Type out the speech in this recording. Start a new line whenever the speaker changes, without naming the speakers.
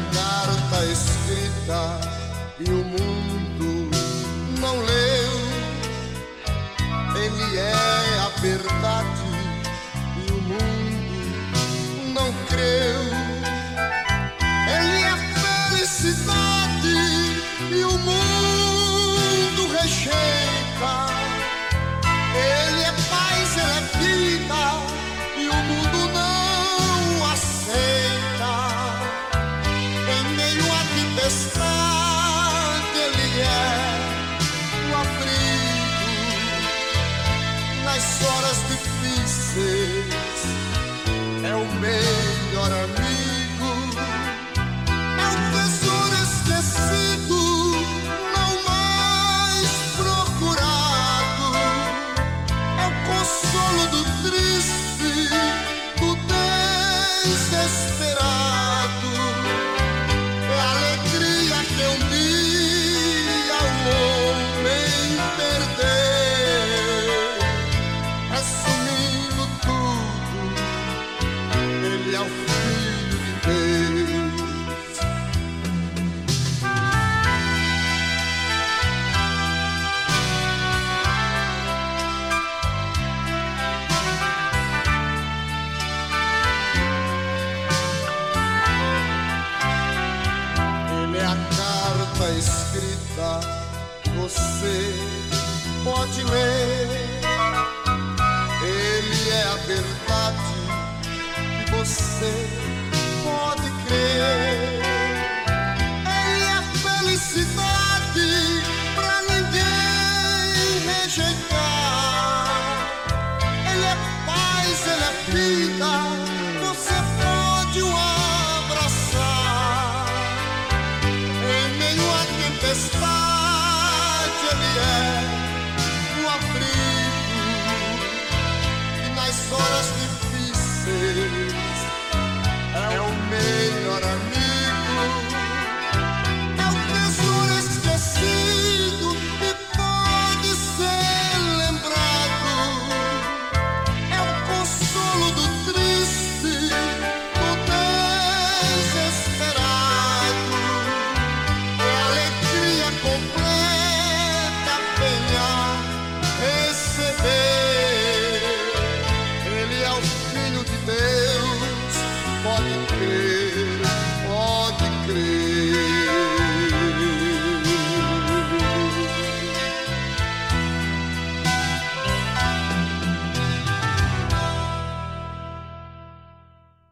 carta escrita e o mundo não leu. Ele é a verdade e o mundo não creu. Ele é a felicidade e o mundo rejeita. Ele é paz, ele é vida e o mundo não aceita. Em meio à tempestade ele é o abrigo. Nas horas difíceis é o melhor amigo. É o tesouro esquecido, não mais procurado. É o consolo do triste, do desesperado. É a alegria que um dia o homem perdeu. Resumindo tudo, ele é o Filho de Deus. Ele é a carta escrita, você pode ler. Ele é a verdade que você pode crer.